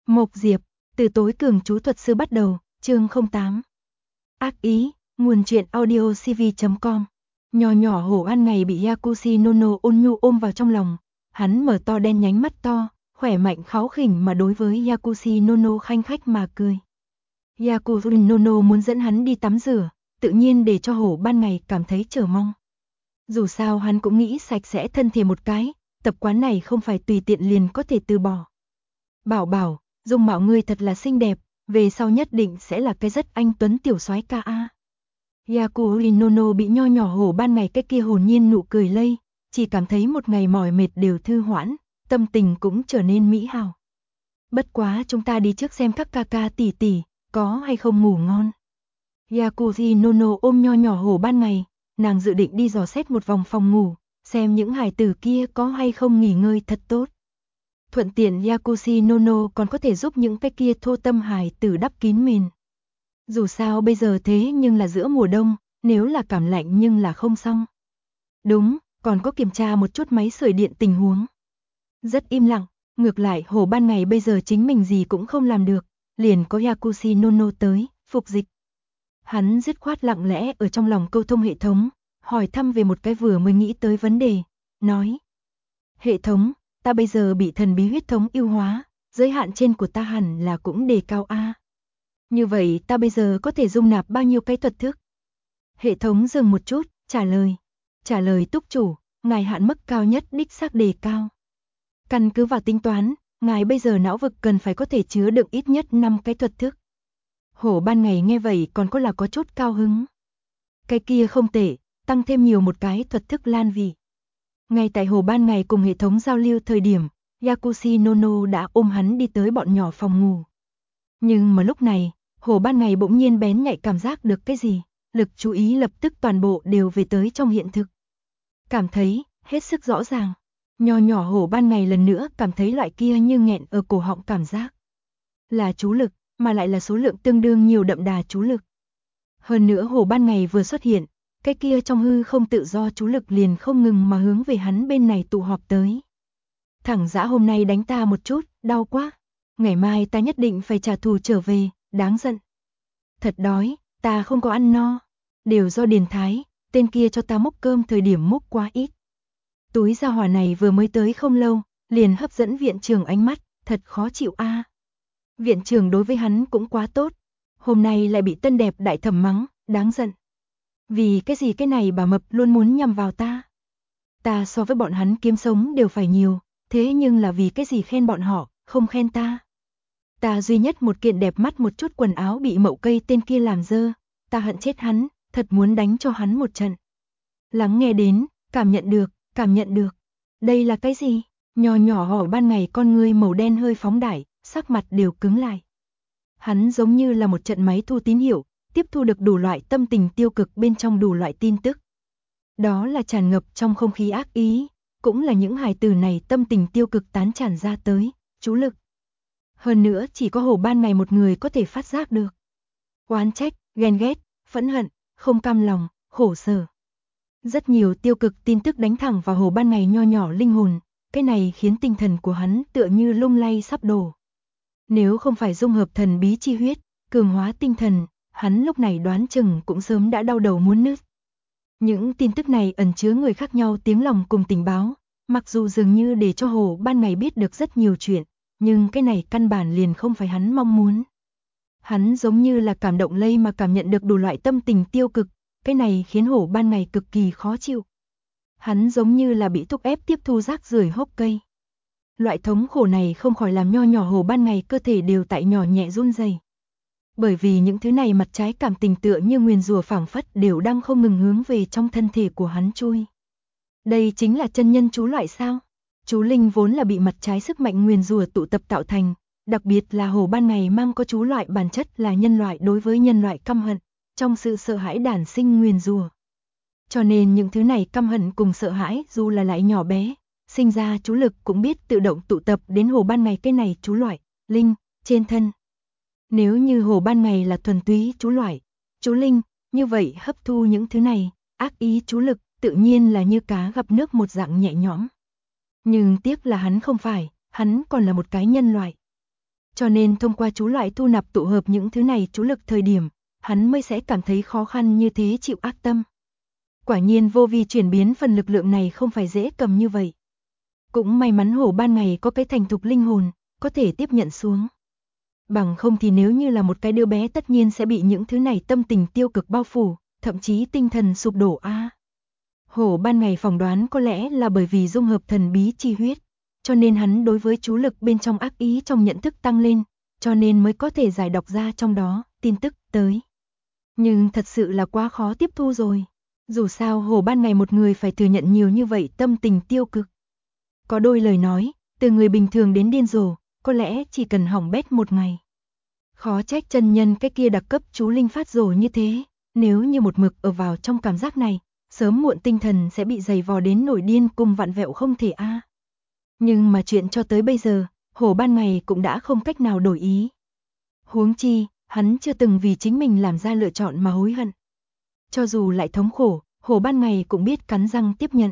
Mộc Diệp, từ tối cường chú thuật sư bắt đầu, chương 08. Ác ý, nguồn truyện audio cv.com. Nhỏ nhỏ hổ ăn ngày bị Yakushi Nono ôn nhu ôm vào trong lòng, hắn mở to đen nhánh mắt to, khỏe mạnh kháu khỉnh mà đối với Yakushi Nono khanh khách mà cười. Yakushi Nono muốn dẫn hắn đi tắm rửa, tự nhiên để cho hổ ban ngày cảm thấy chờ mong. Dù sao hắn cũng nghĩ sạch sẽ thân thể một cái, tập quán này không phải tùy tiện liền có thể từ bỏ. Bảo bảo, dung mạo ngươi thật là xinh đẹp, về sau nhất định sẽ là cái rất anh tuấn tiểu soái ca a. Yakushi Nono bị nho nhỏ hổ ban ngày cái kia hồn nhiên nụ cười lây, chỉ cảm thấy một ngày mỏi mệt đều thư hoãn, tâm tình cũng trở nên mỹ hào. Bất quá chúng ta đi trước xem các ca ca tỷ tỷ, có hay không ngủ ngon. Yakushi Nono ôm nho nhỏ hổ ban ngày, nàng dự định đi dò xét một vòng phòng ngủ, xem những hài tử kia có hay không nghỉ ngơi thật tốt. Thuận tiện Yakushi Nono còn có thể giúp những cái kia thô tâm hài tử đắp kín mền. Dù sao bây giờ thế nhưng là giữa mùa đông, nếu là cảm lạnh nhưng là không xong. Đúng, còn có kiểm tra một chút máy sưởi điện tình huống. Rất im lặng, ngược lại hổ ban ngày bây giờ chính mình gì cũng không làm được, liền có Yakushi Nono tới, phục dịch. Hắn dứt khoát lặng lẽ ở trong lòng câu thông hệ thống, hỏi thăm về một cái vừa mới nghĩ tới vấn đề, nói. Hệ thống, ta bây giờ bị thần bí huyết thống yêu hóa, giới hạn trên của ta hẳn là cũng đề cao a. Như vậy ta bây giờ có thể dung nạp bao nhiêu cái thuật thức? Hệ thống dừng một chút, trả lời túc chủ, ngài hạn mức cao nhất đích xác đề cao. Căn cứ vào tính toán, ngài bây giờ não vực cần phải có thể chứa đựng ít nhất 5 cái thuật thức. Hổ ban ngày nghe vậy còn có là có chút cao hứng. Cái kia không tệ, tăng thêm nhiều một cái thuật thức lan vị. Ngay tại hổ ban ngày cùng hệ thống giao lưu thời điểm, Yakushi Nono đã ôm hắn đi tới bọn nhỏ phòng ngủ. Nhưng mà lúc này, hổ ban ngày bỗng nhiên bén nhạy cảm giác được cái gì, lực chú ý lập tức toàn bộ đều về tới trong hiện thực. Cảm thấy, hết sức rõ ràng, nho nhỏ hổ ban ngày lần nữa cảm thấy loại kia như nghẹn ở cổ họng cảm giác. Là chú lực, mà lại là số lượng tương đương nhiều đậm đà chú lực. Hơn nữa hổ ban ngày vừa xuất hiện, cái kia trong hư không tự do chú lực liền không ngừng mà hướng về hắn bên này tụ họp tới. Thẳng dã hôm nay đánh ta một chút, đau quá. Ngày mai ta nhất định phải trả thù trở về, đáng giận. Thật đói, ta không có ăn no. Đều do Điền Thái, tên kia cho ta múc cơm thời điểm múc quá ít. Túi gia hỏa này vừa mới tới không lâu, liền hấp dẫn viện trưởng ánh mắt, thật khó chịu a. Viện trưởng đối với hắn cũng quá tốt. Hôm nay lại bị tân đẹp đại thẩm mắng, đáng giận. Vì cái gì cái này bà mập luôn muốn nhằm vào ta. Ta so với bọn hắn kiếm sống đều phải nhiều, thế nhưng là vì cái gì khen bọn họ, không khen ta. Ta duy nhất một kiện đẹp mắt một chút quần áo bị mậu cây tên kia làm dơ, ta hận chết hắn, thật muốn đánh cho hắn một trận. Lắng nghe đến, cảm nhận được. Đây là cái gì? Nho nhỏ hổ ban ngày con ngươi màu đen hơi phóng đại, sắc mặt đều cứng lại. Hắn giống như là một trận máy thu tín hiệu, tiếp thu được đủ loại tâm tình tiêu cực bên trong đủ loại tin tức. Đó là tràn ngập trong không khí ác ý, cũng là những hài tử này tâm tình tiêu cực tán tràn ra tới, chú lực. Hơn nữa chỉ có hổ ban ngày một người có thể phát giác được. Oán trách, ghen ghét, phẫn hận, không cam lòng, khổ sở. Rất nhiều tiêu cực tin tức đánh thẳng vào hổ ban ngày nho nhỏ linh hồn, cái này khiến tinh thần của hắn tựa như lung lay sắp đổ. Nếu không phải dung hợp thần bí chi huyết, cường hóa tinh thần, hắn lúc này đoán chừng cũng sớm đã đau đầu muốn nứt. Những tin tức này ẩn chứa người khác nhau tiếng lòng cùng tình báo, mặc dù dường như để cho hổ ban ngày biết được rất nhiều chuyện, nhưng cái này căn bản liền không phải hắn mong muốn. Hắn giống như là cảm động lây mà cảm nhận được đủ loại tâm tình tiêu cực, cái này khiến hổ ban ngày cực kỳ khó chịu. Hắn giống như là bị thúc ép tiếp thu rác rưởi hốc cây. Loại thống khổ này không khỏi làm nho nhỏ hổ ban ngày cơ thể đều tại nhỏ nhẹ run rẩy. Bởi vì những thứ này mặt trái cảm tình tựa như nguyền rủa phảng phất đều đang không ngừng hướng về trong thân thể của hắn chui. Đây chính là chân nhân chú loại sao? Chú linh vốn là bị mặt trái sức mạnh nguyền rủa tụ tập tạo thành, đặc biệt là hổ ban ngày mang có chú loại bản chất là nhân loại đối với nhân loại căm hận, trong sự sợ hãi đản sinh nguyền rủa. Cho nên những thứ này căm hận cùng sợ hãi dù là lại nhỏ bé, sinh ra chú lực cũng biết tự động tụ tập đến hổ ban ngày cái này chú loại, linh, trên thân. Nếu như hổ ban ngày là thuần túy chú loại, chú linh, như vậy hấp thu những thứ này, ác ý chú lực, tự nhiên là như cá gặp nước một dạng nhẹ nhõm. Nhưng tiếc là hắn không phải, hắn còn là một cái nhân loại. Cho nên thông qua chú loại thu nạp tụ hợp những thứ này chú lực thời điểm, hắn mới sẽ cảm thấy khó khăn như thế chịu ác tâm. Quả nhiên vô vi chuyển biến phần lực lượng này không phải dễ cầm như vậy. Cũng may mắn hổ ban ngày có cái thành thục linh hồn, có thể tiếp nhận xuống. Bằng không thì nếu như là một cái đứa bé tất nhiên sẽ bị những thứ này tâm tình tiêu cực bao phủ, thậm chí tinh thần sụp đổ a. Hổ ban ngày phỏng đoán có lẽ là bởi vì dung hợp thần bí chi huyết, cho nên hắn đối với chú lực bên trong ác ý trong nhận thức tăng lên, cho nên mới có thể giải đọc ra trong đó tin tức tới. Nhưng thật sự là quá khó tiếp thu rồi. Dù sao hổ ban ngày một người phải thừa nhận nhiều như vậy tâm tình tiêu cực. Có đôi lời nói, từ người bình thường đến điên rồ, có lẽ chỉ cần hỏng bét một ngày. Khó trách chân nhân cái kia đặc cấp chú linh phát rồ như thế, nếu như một mực ở vào trong cảm giác này, sớm muộn tinh thần sẽ bị dày vò đến nổi điên cùng vặn vẹo không thể a. Nhưng mà chuyện cho tới bây giờ, hổ ban ngày cũng đã không cách nào đổi ý. Huống chi, hắn chưa từng vì chính mình làm ra lựa chọn mà hối hận. Cho dù lại thống khổ, hổ ban ngày cũng biết cắn răng tiếp nhận.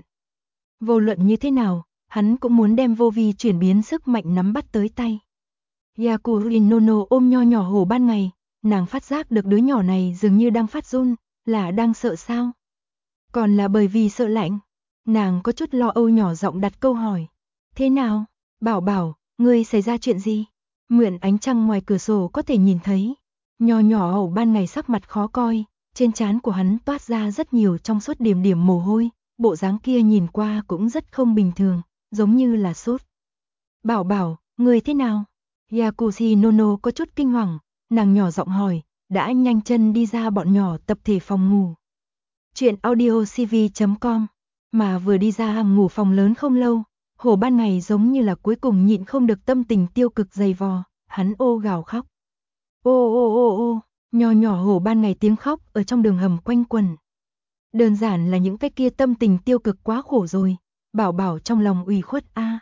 Vô luận như thế nào, hắn cũng muốn đem vô vi chuyển biến sức mạnh nắm bắt tới tay. Yakurin Nono ôm nho nhỏ hổ ban ngày, nàng phát giác được đứa nhỏ này dường như đang phát run, là đang sợ sao? Còn là bởi vì sợ lạnh? Nàng có chút lo âu nhỏ giọng đặt câu hỏi. Thế nào? Bảo bảo, ngươi xảy ra chuyện gì? Mượn ánh trăng ngoài cửa sổ có thể nhìn thấy. Nho nhỏ hổ ban ngày sắc mặt khó coi, trên trán của hắn toát ra rất nhiều trong suốt điểm điểm mồ hôi, bộ dáng kia nhìn qua cũng rất không bình thường, giống như là sốt. Bảo bảo, ngươi thế nào? Yakushi Nono có chút kinh hoàng, nàng nhỏ giọng hỏi, đã nhanh chân đi ra bọn nhỏ tập thể phòng ngủ. Chuyện audiocv.com, mà vừa đi ra ngủ phòng lớn không lâu, hổ ban ngày giống như là cuối cùng nhịn không được tâm tình tiêu cực dày vò, hắn ô gào khóc. Ô ô ô ô, nho nhỏ hổ ban ngày tiếng khóc ở trong đường hầm quanh quẩn. Đơn giản là những cái kia tâm tình tiêu cực quá khổ rồi, bảo bảo trong lòng ủy khuất a.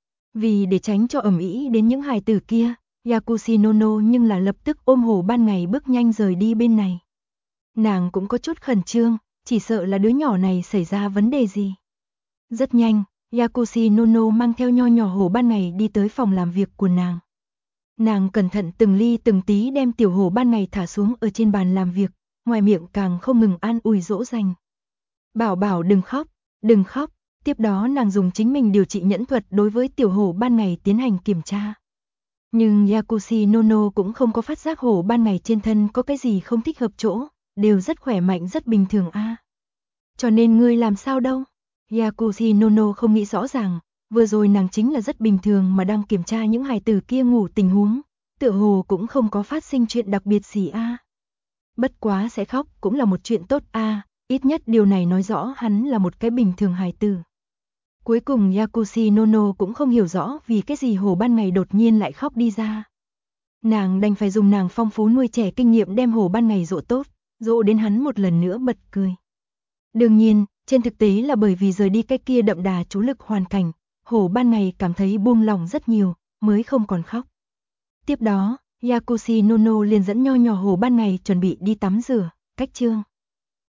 Vì để tránh cho ầm ĩ đến những hài tử kia, Yakushi Nono nhưng là lập tức ôm hổ ban ngày bước nhanh rời đi bên này. Nàng cũng có chút khẩn trương, chỉ sợ là đứa nhỏ này xảy ra vấn đề gì. Rất nhanh, Yakushi Nono mang theo nho nhỏ hổ ban ngày đi tới phòng làm việc của nàng. Nàng cẩn thận từng ly từng tí đem tiểu hổ ban ngày thả xuống ở trên bàn làm việc, ngoài miệng càng không ngừng an ủi dỗ dành. Bảo bảo đừng khóc, đừng khóc. Tiếp đó nàng dùng chính mình điều trị nhẫn thuật đối với tiểu hổ ban ngày tiến hành kiểm tra. Nhưng Yakushi Nono cũng không có phát giác hổ ban ngày trên thân có cái gì không thích hợp chỗ, đều rất khỏe mạnh rất bình thường a. Cho nên ngươi làm sao đâu? Yakushi Nono không nghĩ rõ ràng, vừa rồi nàng chính là rất bình thường mà đang kiểm tra những hài tử kia ngủ tình huống, tựa hồ cũng không có phát sinh chuyện đặc biệt gì a. Bất quá sẽ khóc cũng là một chuyện tốt a, ít nhất điều này nói rõ hắn là một cái bình thường hài tử. Cuối cùng Yakushi Nono cũng không hiểu rõ vì cái gì hổ ban ngày đột nhiên lại khóc đi ra. Nàng đành phải dùng nàng phong phú nuôi trẻ kinh nghiệm đem hổ ban ngày dỗ tốt, dỗ đến hắn một lần nữa bật cười. Đương nhiên, trên thực tế là bởi vì rời đi cái kia đậm đà chú lực hoàn cảnh, hổ ban ngày cảm thấy buông lòng rất nhiều, mới không còn khóc. Tiếp đó, Yakushi Nono liền dẫn nho nhỏ hổ ban ngày chuẩn bị đi tắm rửa, cách chương.